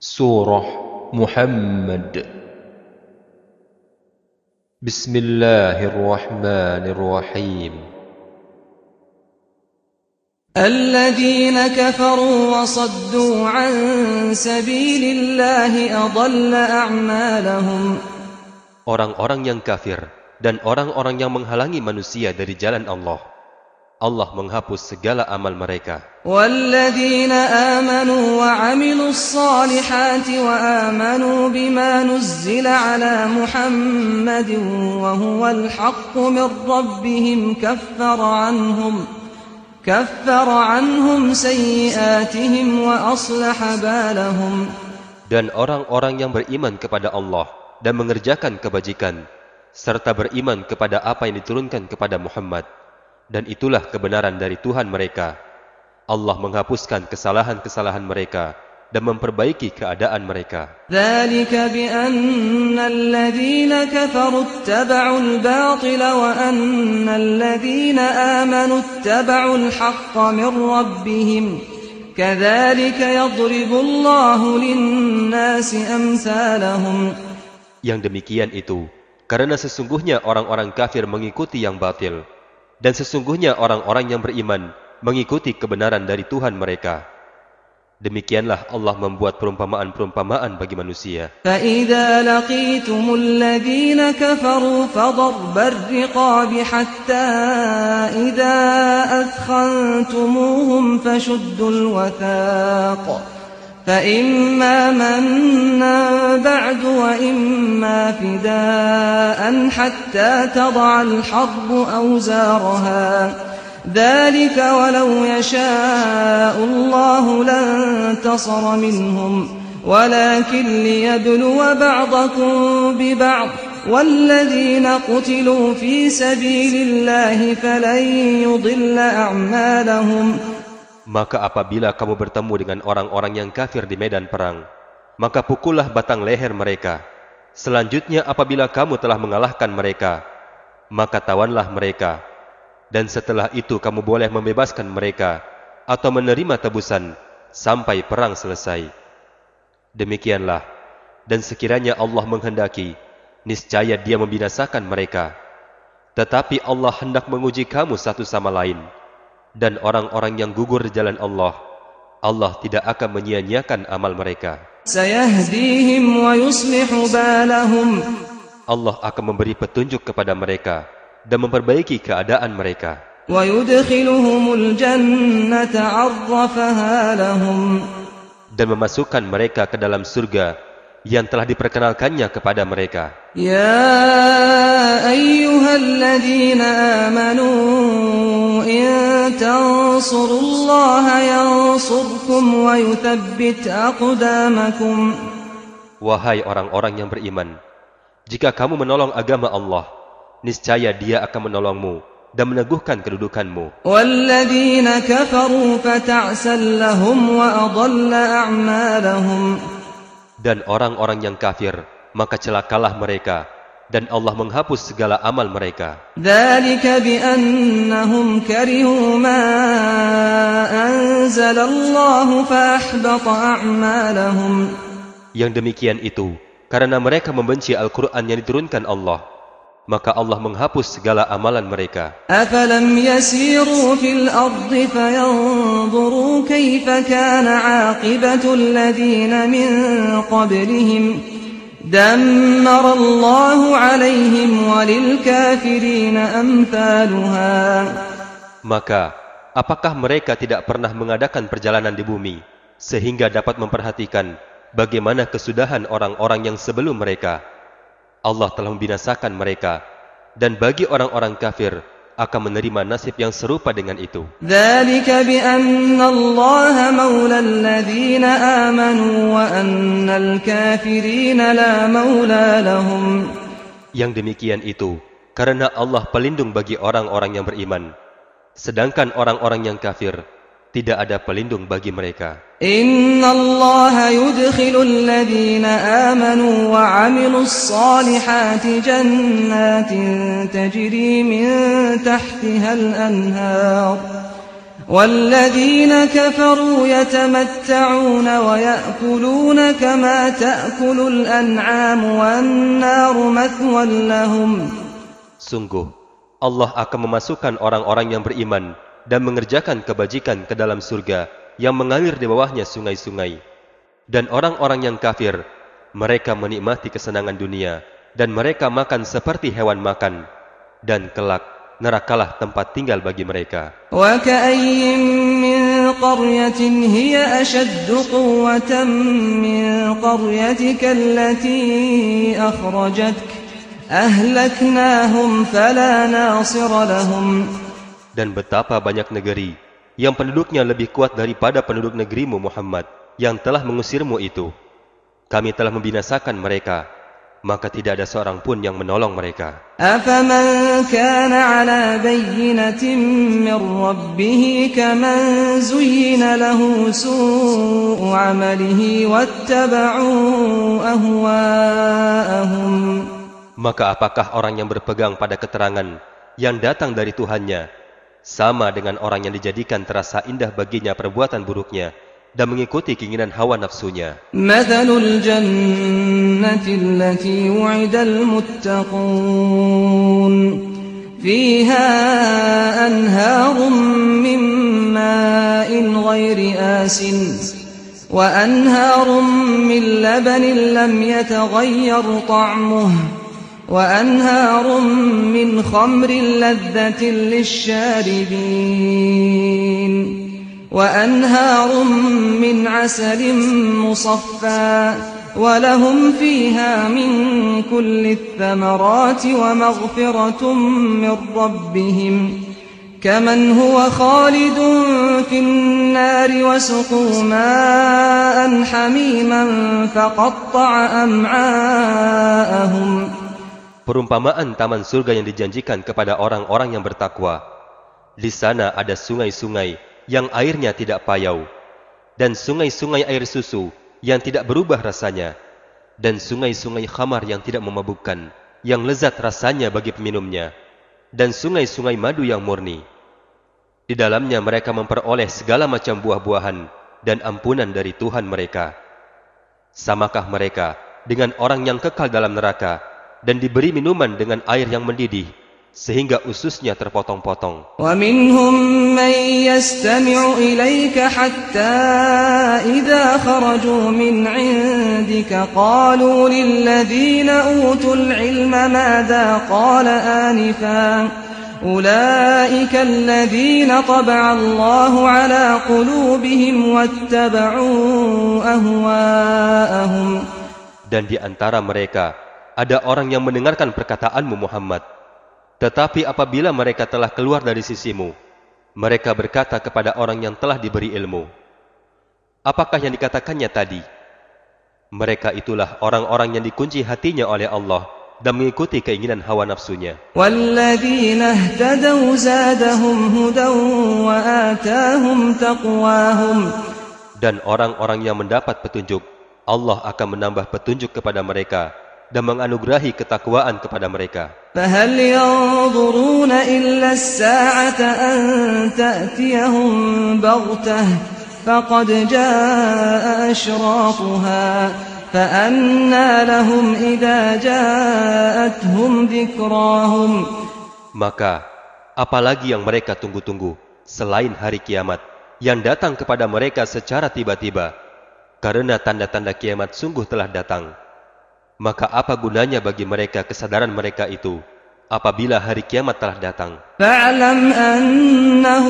Surah Muhammad. Bismillahirrahmanirrahim. الذين كفروا وصدوا عن سبيل الله أضل أعمالهم. Orang-orang yang kafir dan orang-orang yang menghalangi manusia dari jalan Allah, Allah menghapus segala amal mereka. والذين آمنوا وعملوا الصالحات وآمنوا بما نزل على محمد وهو الحق من ربهم كفر عنهم سيئاتهم وأصلح بالهم. Dan orang-orang yang beriman kepada Allah dan mengerjakan kebajikan, serta beriman kepada apa yang diturunkan kepada Muhammad, dan itulah kebenaran dari Tuhan mereka. Allah menghapuskan kesalahan-kesalahan mereka dan memperbaiki keadaan mereka. ذلك بأن الذين كفروا اتبعوا الباطل وأن الذين آمنوا اتبعوا الحق من ربهم كذلك يضرب الله للناس أمثالهم. Yang demikian itu karena sesungguhnya orang-orang kafir mengikuti yang batil, dan sesungguhnya orang-orang yang beriman mengikuti kebenaran dari Tuhan mereka. Demikianlah Allah membuat perumpamaan-perumpamaan bagi manusia. فَإِذَا لَقِيتُمُ الَّذِينَ كَفَرُوا فَضَرْبَ الرِّقَابِ حَتَّى إِذَا أَثْخَنْتُمُوهُمْ فَشُدُّوا الْوَثَاقَ فَإِمَّا مَنًّا بَعْدُ وَإِمَّا فِدَاءً حَتَّى تَضَعَ الْحَرْبُ أَوْزَارَهَا ذَلِكَ وَلَوْ يَشَاءُ اللَّهُ لَانتَصَرَ مِنْهُمْ وَلَكِنْ لِيَبْلُوَ بَعْضَكُمْ بِبَعْضٍ وَالَّذِينَ قُتِلُوا فِي سَبِيلِ اللَّهِ فَلَنْ يُضِلَّ أَعْمَالَهُمْ. Maka apabila kamu bertemu dengan orang-orang yang kafir di medan perang, maka pukullah batang leher mereka. Selanjutnya apabila kamu telah mengalahkan mereka, maka tawanlah mereka. Dan setelah itu kamu boleh membebaskan mereka atau menerima tebusan sampai perang selesai. Demikianlah, dan sekiranya Allah menghendaki, niscaya Dia membinasakan mereka. Tetapi Allah hendak menguji kamu satu sama lain. Dan orang-orang yang gugur di jalan Allah, Allah tidak akan menyia-nyiakan amal mereka. سَيَهْدِيهِمْ وَيُصْلِحُ بَالَهُمْ. Allah akan memberi petunjuk kepada mereka dan memperbaiki keadaan mereka. وَيُدْخِلُهُمُ الْجَنَّةَ عَرَّفَهَا لَهُمْ. Dan memasukkan mereka ke dalam surga yang telah diperkenalkannya kepada mereka. يَا أَيُّهَا الَّذِينَ آمَنُوا إِن تَنصُرُوا اللَّهَ يَنصُرْكُمْ وَيُثَبِّتْ أَقْدَامَكُمْ. Wahai orang-orang yang beriman, jika kamu menolong agama Allah, niscaya Dia akan menolongmu dan meneguhkan kedudukanmu. وَالَّذِينَ كَفَرُوا فَتَعْسًا لَهُمْ وَأَضَلَّ أَعْمَالَهُمْ. Dan orang-orang yang kafir, maka celakalah mereka, dan Allah menghapus segala amal mereka. ذَلِكَ بِأَنَّهُمْ كَرِهُوا مَا أَنزَلَ اللَّهُ فَأَحْبَطَ أَعْمَالَهُمْ. Yang demikian itu karena mereka membenci Al-Quran yang diturunkan Allah, maka Allah menghapus segala amalan mereka. أَفَلَمْ يَسِيرُوا فِي الْأَرْضِ فَيَنْظُرُوا كَيْفَ كَانَ عَاقِبَةُ الَّذِينَ مِنْ قَبْلِهِمْ دَمَّرَ اللَّهُ عَلَيْهِمْ وَلِلْكَافِرِينَ أَمْثَالُهَا. Maka, apakah mereka tidak pernah mengadakan perjalanan di bumi, sehingga dapat memperhatikan bagaimana kesudahan orang-orang yang sebelum mereka? Allah telah membinasakan mereka, dan bagi orang-orang kafir akan menerima nasib yang serupa dengan itu. ذَلِكَ بِأَنَّ اللَّهَ مَوْلَى الَّذِينَ آمَنُوا وَأَنَّ الْكَافِرِينَ لَا مَوْلَى لَهُمْ. Yang demikian itu karena Allah pelindung bagi orang-orang yang beriman, sedangkan orang-orang yang kafir tidak ada pelindung bagi mereka. Inna Allah yudkhilul ladhina amanu wa 'amilus salihati jannatin tajri min tahtihal anhar والذين كفروا يتمتعون ويأكلون كما تأكل الأنعام والنار مثوى لهم. Sungguh, Allah akan memasukkan orang-orang yang beriman dan mengerjakan kebajikan ke dalam surga yang mengalir di bawahnya sungai-sungai. Dan orang-orang yang kafir, mereka menikmati kesenangan dunia dan mereka makan seperti hewan makan. Dan kelak, nerakalah tempat tinggal bagi mereka. وَكَأَيٍّ مِّن قَرْيَةٍ هِيَ أَشَدُّ قُوَّةً مِّن قَرْيَتِكَ الَّتِي أَخْرَجَتْكَ أَهْلَكْنَاهُمْ فَلَا نَاصِرَ لَهُمْ. Dan betapa banyak negeri yang penduduknya lebih kuat daripada penduduk negerimu Muhammad yang telah mengusirmu itu. Kami telah membinasakan mereka, maka tidak ada seorang pun yang menolong mereka. أَفَمَنْ كَانَ عَلَى بَيِّنَةٍ مِّن رَّبِّهِ كَمَنْ زُيِّنَ لَهُ سُوءُ عَمَلِهِ وَاتَّبَعُوا أَهْوَاءَهُمْ. Maka apakah orang yang berpegang pada keterangan yang datang dari Tuhannya sama dengan orang yang dijadikan terasa indah baginya perbuatan buruknya dan mengikuti keinginan hawa nafsunya? مَثَلُ الْجَنَّةِ الَّتِي وُعِدَ الْمُتَّقُونَ فِيهَا أَنْهَارٌ مِّن مَّاءٍ غَيْرِ آسِنٍ وَأَنْهَارٌ مِّن لَّبَنٍ لَّمْ يَتَغَيَّرْ طَعْمُهُ وأنهار من خمر لذة للشاربين وأنهار من عسل مصفى ولهم فيها من كل الثمرات ومغفرة من ربهم كمن هو خالد في النار وسقوا ماء حميما فقطع أمعاءهم. Perumpamaan taman surga yang dijanjikan kepada orang-orang yang bertakwa. Di sana ada sungai-sungai yang airnya tidak payau, dan sungai-sungai air susu yang tidak berubah rasanya, dan sungai-sungai khamar yang tidak memabukkan, yang lezat rasanya bagi peminumnya, dan sungai-sungai madu yang murni. Di dalamnya mereka memperoleh segala macam buah-buahan dan ampunan dari Tuhan mereka. Samakah mereka dengan orang yang kekal dalam neraka dan diberi minuman dengan air yang mendidih sehingga ususnya terpotong-potong? وَمِنْهُمْ مَنْ يَسْتَمِعُ إِلَيْكَ حَتَّى إِذَا خَرَجُوا مِنْ عِنْدِكَ قَالُوا لِلَّذِينَ أُوتُوا الْعِلْمَ مَاذَا قَالَ آنِفًا أُولَئِكَ الَّذِينَ طَبَعَ اللَّهُ عَلَى قُلُوبِهِمْ وَاتَّبَعُوا أَهْوَاءَهُمْ. Dan di antara mereka ada orang yang mendengarkan perkataanmu Muhammad, tetapi apabila mereka telah keluar dari sisimu, mereka berkata kepada orang yang telah diberi ilmu, apakah yang dikatakannya tadi? Mereka itulah orang-orang yang dikunci hatinya oleh Allah dan mengikuti keinginan hawa nafsunya. وَالَّذِينَ اهْتَدَوْا زَادَهُمْ هُدًى وَآتَاهُمْ تَقْوَاهُمْ. Dan orang-orang yang mendapat petunjuk, Allah akan menambah petunjuk kepada mereka dan menganugerahi ketakwaan kepada mereka. فَهَلْ يَنظُرُونَ إِلَّا السَّاعَةَ أَن تَأْتِيَهُم بَغْتَةً فَقَدْ جَاءَ أَشْرَاطُهَا فَأَنَّى لَهُمْ إِذَا جَاءَتْهُمْ ذِكْرَاهُمْ. Maka, apalagi yang mereka tunggu-tunggu selain hari kiamat yang datang kepada mereka secara tiba-tiba, karena tanda-tanda kiamat sungguh telah datang. Maka apa gunanya bagi mereka kesadaran mereka itu apabila hari kiamat telah datang? فَاعْلَمْ أَنَّهُ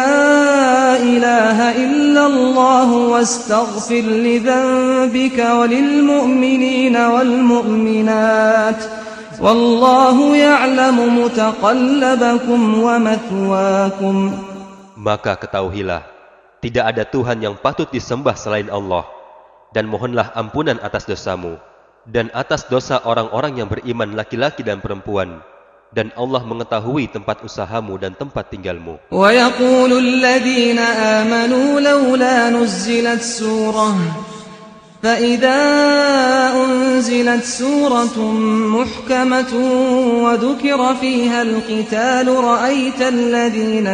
لَا إِلَهَ إِلَّا اللَّهُ وَاسْتَغْفِرْ لِذَنبِكَ وَلِلْمُؤْمِنِينَ وَالْمُؤْمِنَاتِ وَاللَّهُ يَعْلَمُ مُتَقَلَّبَكُمْ وَمَثْوَاكُمْ. Maka ketahuilah, tidak ada Tuhan yang patut disembah selain Allah, dan mohonlah ampunan atas dosamu dan atas dosa orang-orang yang beriman laki-laki dan perempuan, dan Allah mengetahui tempat usahamu dan tempat tinggalmu. وَيَقُولُ الَّذِينَ آمَنُوا لَوْلَا نُزِّلَتْ سُورَةٌ فإذا أنزلت سورة محكمة وذكر فيها القتال رأيت الذين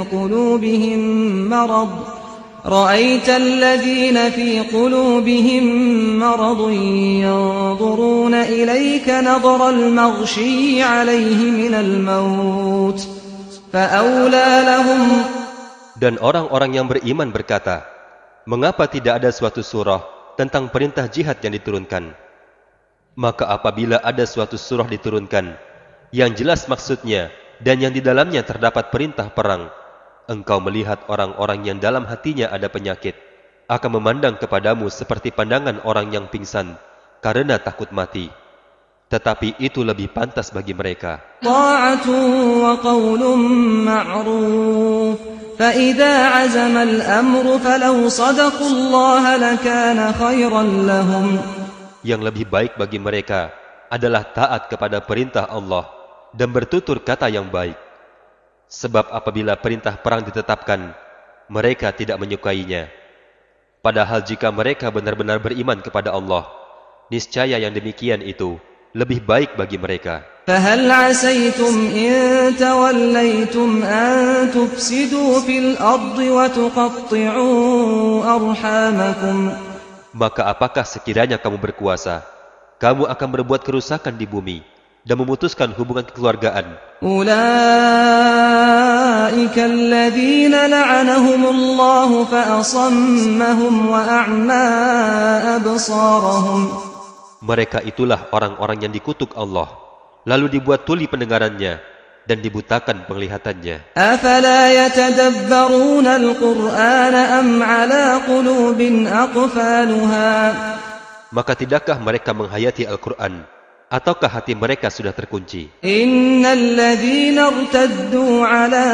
في قلوبهم مرض ينظرون إليك نظر المغشي عليه من الموت فأولى لهم. Dan orang-orang yang beriman berkata, mengapa tidak ada suatu surah tentang perintah jihad yang diturunkan? Maka apabila ada suatu surah diturunkan yang jelas maksudnya dan yang di dalamnya terdapat perintah perang, engkau melihat orang-orang yang dalam hatinya ada penyakit akan memandang kepadamu seperti pandangan orang yang pingsan karena takut mati. Tetapi itu lebih pantas bagi mereka. Ta'atun wa qawlun ma'ruf فإذا عزم الأمر فلو صدقوا الله لكان خيرا لهم. Yang lebih baik bagi mereka adalah taat kepada perintah Allah dan bertutur kata yang baik. Sebab apabila perintah perang ditetapkan, mereka tidak menyukainya. Padahal jika mereka benar-benar beriman kepada Allah, niscaya yang demikian itu lebih baik bagi mereka. فهل عسيتم إن توليتم أن تفسدوا في الأرض وتقطعوا أرحامكم. Maka apakah sekiranya kamu berkuasa, kamu akan berbuat kerusakan di bumi dan memutuskan hubungan kekeluargaan. أولئك الذين لعنهم الله فأصمهم وأعمى أبصارهم. Mereka itulah orang-orang yang dikutuk Allah, lalu dibuat tuli pendengarannya dan dibutakan penglihatannya. أفلا يتدبرون القرآن أم على قلوب أقفالها. Maka tidakkah mereka menghayati Al-Quran, ataukah hati mereka sudah terkunci? إن الذين ارتدوا على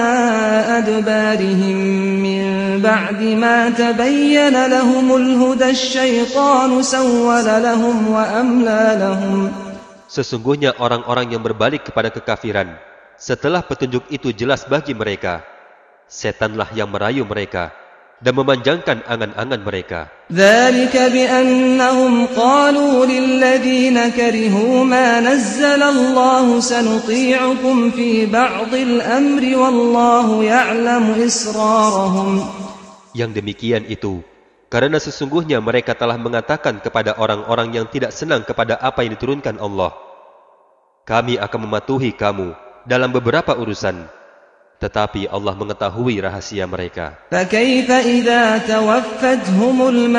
أدبارهم من بعد ما تبين لهم الهدى الشيطان سول لهم وأملى لهم. Sesungguhnya orang-orang yang berbalik kepada kekafiran setelah petunjuk itu jelas bagi mereka, setanlah yang merayu mereka dan memanjangkan angan-angan mereka. ذلك بأنهم قالوا للذين كرهوا ما نزل الله سنطيعكم في بعض الأمر والله يعلم إسرارهم. Yang demikian itu karena sesungguhnya mereka telah mengatakan kepada orang-orang yang tidak senang kepada apa yang diturunkan Allah, kami akan mematuhi kamu dalam beberapa urusan, tetapi Allah mengetahui rahasia mereka. فكيف إذا توفتهم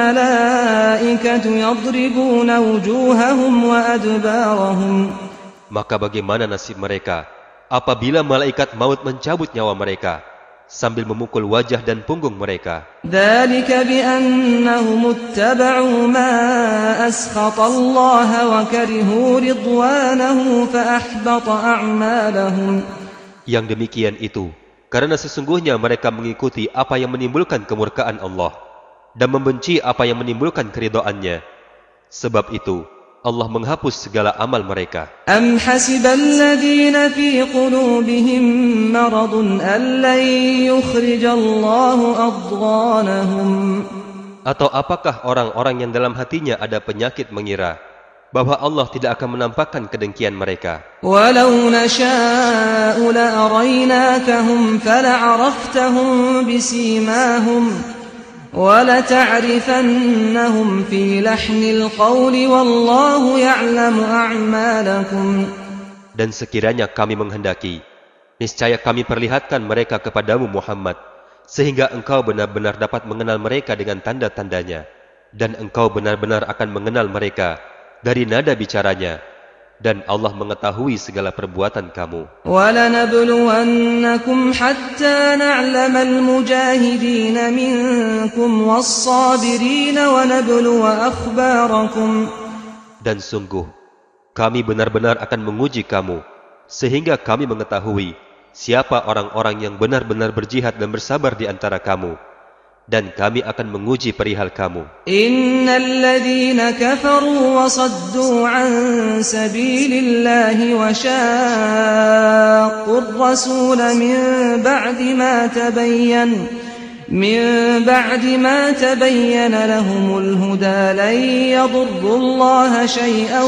الملائكة يضربون وجوههم وأدبارهم. Maka bagaimana nasib mereka apabila malaikat maut mencabut nyawa mereka sambil memukul wajah dan punggung mereka? ذلك بأنهم اتبعوا ما أسخط الله وكرهوا رضوانه فأحبط أعمالهم. Yang demikian itu karena sesungguhnya mereka mengikuti apa yang menimbulkan kemurkaan Allah dan membenci apa yang menimbulkan keridhaannya. Sebab itu Allah menghapus segala amal mereka. أم حسب الذين في قلوبهم مرض أن لن يخرج الله أضغانهم. Atau apakah orang-orang yang dalam hatinya ada penyakit mengira bahwa Allah tidak akan menampakkan kedengkian mereka? ولو نشاء لأريناكهم فلعرفتهم بسيماهم وَلَتَعْرِفَنَّهُمْ فِي لَحْنِ الْقَوْلِ وَاللَّهُ يَعْلَمُ أَعْمَالَكُمْ. Dan sekiranya kami menghendaki, niscaya kami perlihatkan mereka kepadamu Muhammad, sehingga engkau benar-benar dapat mengenal mereka dengan tanda-tandanya, dan engkau benar-benar akan mengenal mereka dari nada bicaranya, dan Allah mengetahui segala perbuatan kamu. وَلَنَبْلُوَنَّكُمْ حَتَّى نَعْلَمَ الْمُجَاهِدِينَ مِنكُمْ وَالصَّابِرِينَ وَنَبْلُوَ أَخْبَارَكُمْ. Dan sungguh, kami benar-benar akan menguji kamu, sehingga kami mengetahui siapa orang-orang yang benar-benar berjihad dan bersabar di antara kamu, dan kami akan menguji perihal kamu. Innal ladzina kafaru wa saddu an sabilillahi wa shaqqur rasul min ba'di ma tabayyana من بعد ما تبين لهم الهدى لن يضروا الله شيئا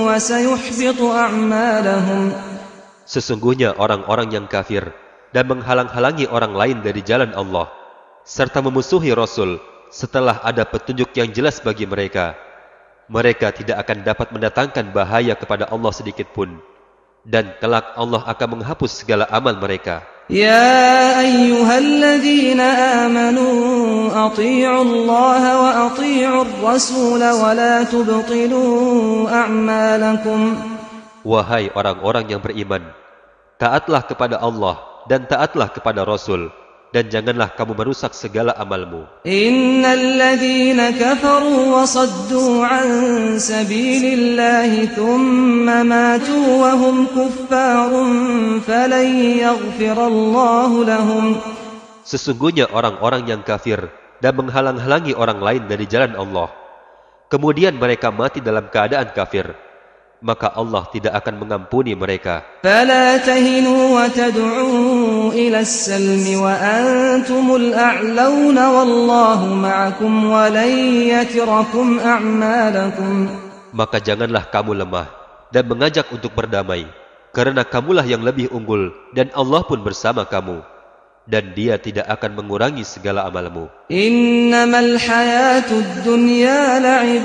وسيحبط أعمالهم. Sesungguhnya orang-orang yang kafir dan menghalang-halangi orang lain dari jalan Allah, serta memusuhi Rasul setelah ada petunjuk yang jelas bagi mereka, mereka tidak akan dapat mendatangkan bahaya kepada Allah sedikit pun, dan kelak Allah akan menghapus segala amal mereka. يا أيها الذين آمنوا أطيعوا الله وأطيعوا الرسول ولا تبطلوا أعمالكم. Wahai orang-orang yang beriman, taatlah kepada Allah dan taatlah kepada Rasul, dan janganlah kamu merusak segala amalmu. إن الذين كفروا وصدوا عن سبيل الله ثم ماتوا وهم كفار فلن يغفر الله لهم. Sesungguhnya orang-orang yang kafir dan menghalang-halangi orang lain dari jalan Allah, kemudian mereka mati dalam keadaan kafir, maka Allah tidak akan mengampuni mereka. فلا تهنوا وتدعوا إلى السلم وأنتم الأعلون والله معكم ولن يتركم أعمالكم. Maka janganlah kamu lemah dan mengajak untuk berdamai, karena kamulah yang lebih unggul dan Allah pun bersama kamu, dan Dia tidak akan mengurangi segala amalmu. إنما الحياة الدنيا لعب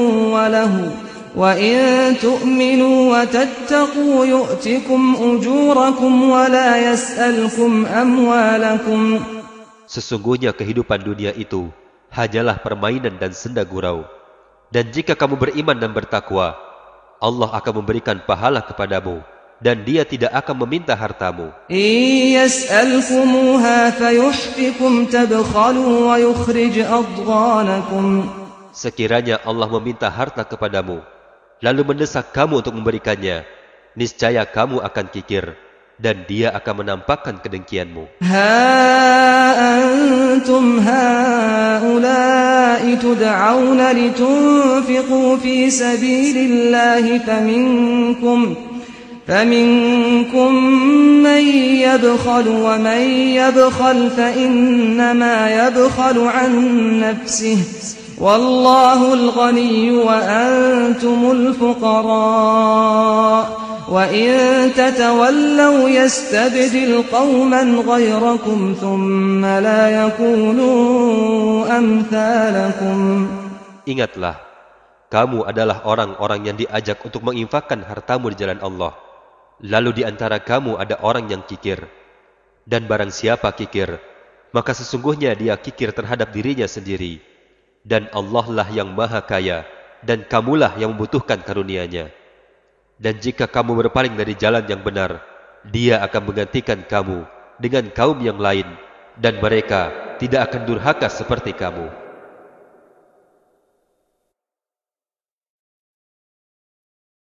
وله وإن تؤمنوا وتتقوا يؤتكم أجوركم ولا يسألكم أموالكم. Sesungguhnya kehidupan dunia itu hanyalah permainan dan senda gurau. Dan jika kamu beriman dan bertakwa, Allah akan memberikan pahala kepadamu, dan Dia tidak akan meminta hartamu. إن يسألكموها فيحفكم تبخلوا ويخرج أضغانكم. Sekiranya Allah meminta harta kepadamu, lalu mendesak kamu untuk memberikannya, niscaya kamu akan kikir, dan Dia akan menampakkan kedengkianmu. ها أنتم هؤلاء تدعون لتنفقوا في سبيل الله فمنكم من يبخل ومن يبخل فإنما يبخل عن نفسه والله الغني وأنتم الفقراء وإن تتولوا يستبدل قوما غيركم ثم لا يكونوا أمثالكم. Ingatlah, kamu adalah orang-orang yang diajak untuk menginfakkan hartamu di jalan Allah. Lalu di antara kamu ada orang yang kikir. Dan barang siapa kikir, maka sesungguhnya dia kikir terhadap dirinya sendiri. Dan Allah lah yang maha kaya, dan kamulah yang membutuhkan karunia-Nya. Dan jika kamu berpaling dari jalan yang benar, Dia akan menggantikan kamu dengan kaum yang lain, dan mereka tidak akan durhaka seperti kamu.